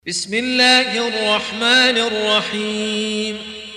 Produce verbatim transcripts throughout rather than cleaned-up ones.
بسم الله الرحمن الرحيم.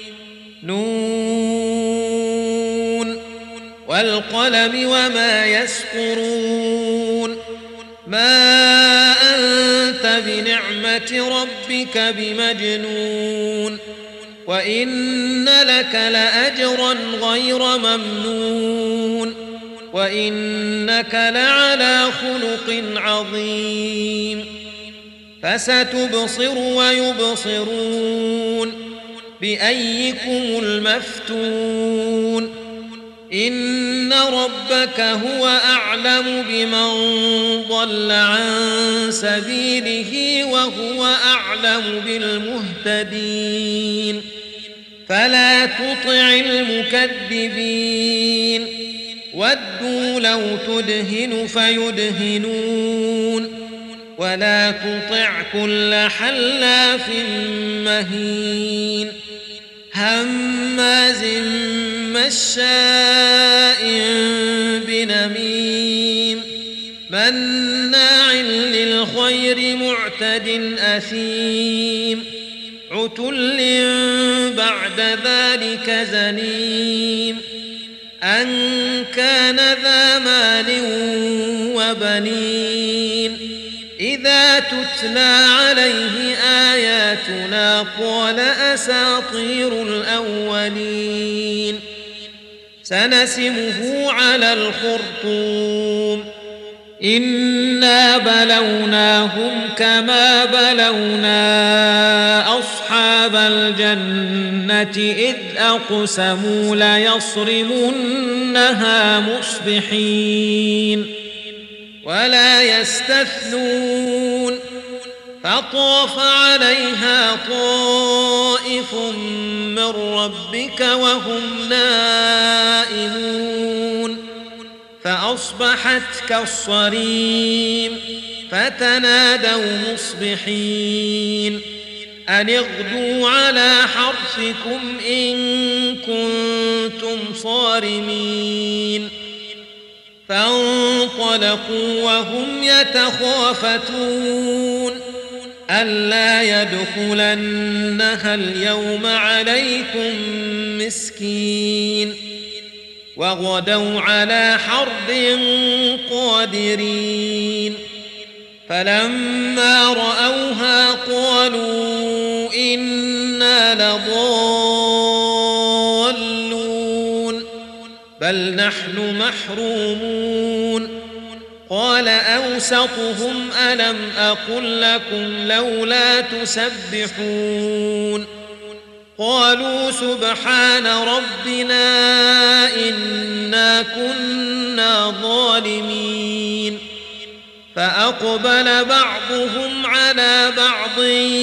نون والقلم وما يسطرون. ما أنت بنعمة ربك بمجنون، وإن لك لأجرا غير ممنون، وإنك لعلى خلق عظيم. فستبصر ويبصرون بأيكم المفتون. إن ربك هو أعلم بمن ضل عن سبيله وهو أعلم بالمهتدين. فلا تطع المكذبين، ودوا لو تدهن فيدهنون، ولا تطع كل حلاف مهين هماز مشاء بنميم مناع للخير معتد أثيم عتل بعد ذلك زنيم أن كان ذا مال وبنين. إذا تتلى عليه آياتنا قال أساطير الأولين. سنسمه على الخرطوم. إنا بلوناهم كما بلونا أصحاب الجنة إذ أقسموا ليصرمنها مصبحين ولا يستثنون. فطاف عليها طائف من ربك وهم نائمون فأصبحت كالصريم. فتنادوا مصبحين أن اغدوا على حرثكم إن كنتم صارمين. فانطلقوا وهم يتخافتون ألا يدخلنها اليوم عليكم مسكين. وغدوا على حرد قادرين. فلما رأوها قالوا إنا لضالون بل نحن محرومون. قال أوسطهم ألم أقل لكم لولا تسبحون. قالوا سبحان ربنا إنا كنا ظالمين. فأقبل بعضهم على بعض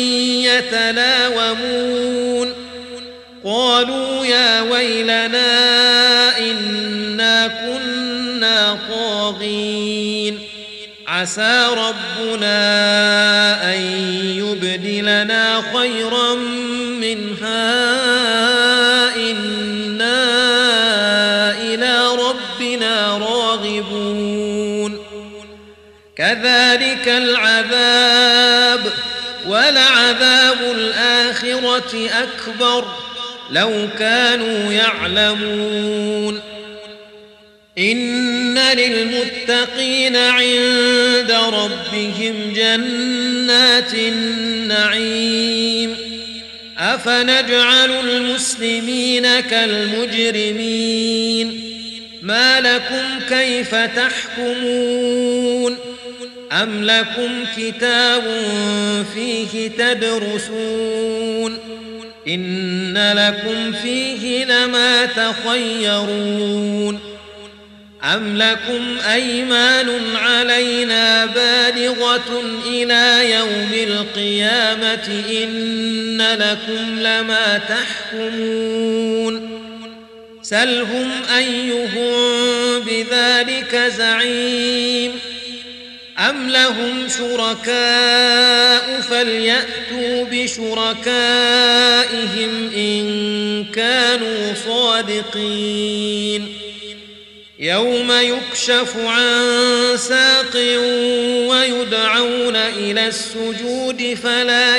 يتلاومون قالوا يا ويلنا إنا كنا طاغين. عسى ربنا أن يبدلنا خيرا منها إنا إلى ربنا راغبون. كذلك العذاب ولعذاب الآخرة أكبر لو كانوا يعلمون. إن للمتقين عند ربهم جنات النعيم. أفنجعل المسلمين كالمجرمين ما لكم كيف تحكمون. أم لكم كتاب فيه تدرسون إن لكم فيه لما تخيرون. أم لكم أيمان علينا بالغة إلى يوم القيامة إن لكم لما تحكمون. سلهم أيهم بذلك زعيم. أم لهم شركاء فليأتوا بشركائهم إن كانوا صادقين. يوم يكشف عن ساق ويدعون إلى السجود فلا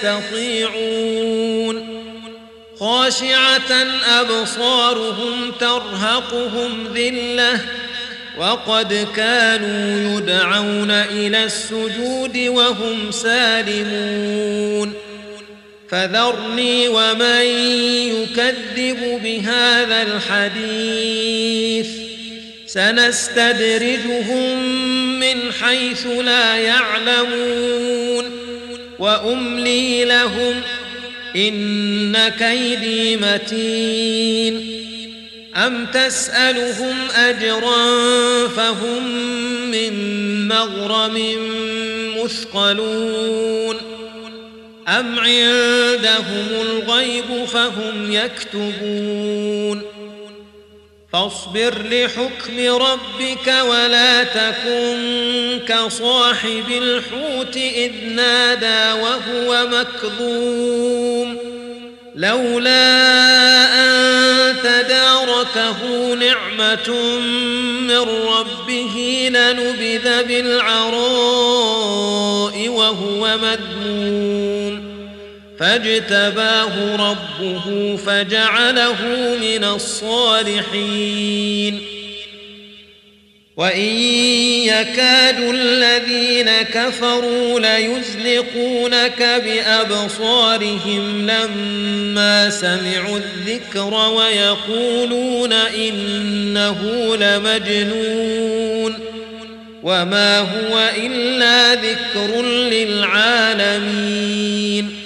يستطيعون خاشعة أبصارهم ترهقهم ذلة وقد كانوا يدعون إلى السجود وهم سالمون فذرني ومن يكذب بهذا الحديث سنستدرجهم من حيث لا يعلمون وأملي لهم إن كيدي متين أم تسألهم أجرا فهم من مغرم مثقلون أم عندهم الغيب فهم يكتبون فاصبر لحكم ربك ولا تكن كصاحب الحوت إذ نادى وهو مكظوم لولا أن تداركه نعمة من ربه لنبذ بالعراء وهو مذموم فاجتباه ربه فجعله من الصالحين وإن يكاد الذين كفروا ليزلقونك بأبصارهم لما سمعوا الذكر ويقولون إنه لمجنون وما هو إلا ذكر للعالمين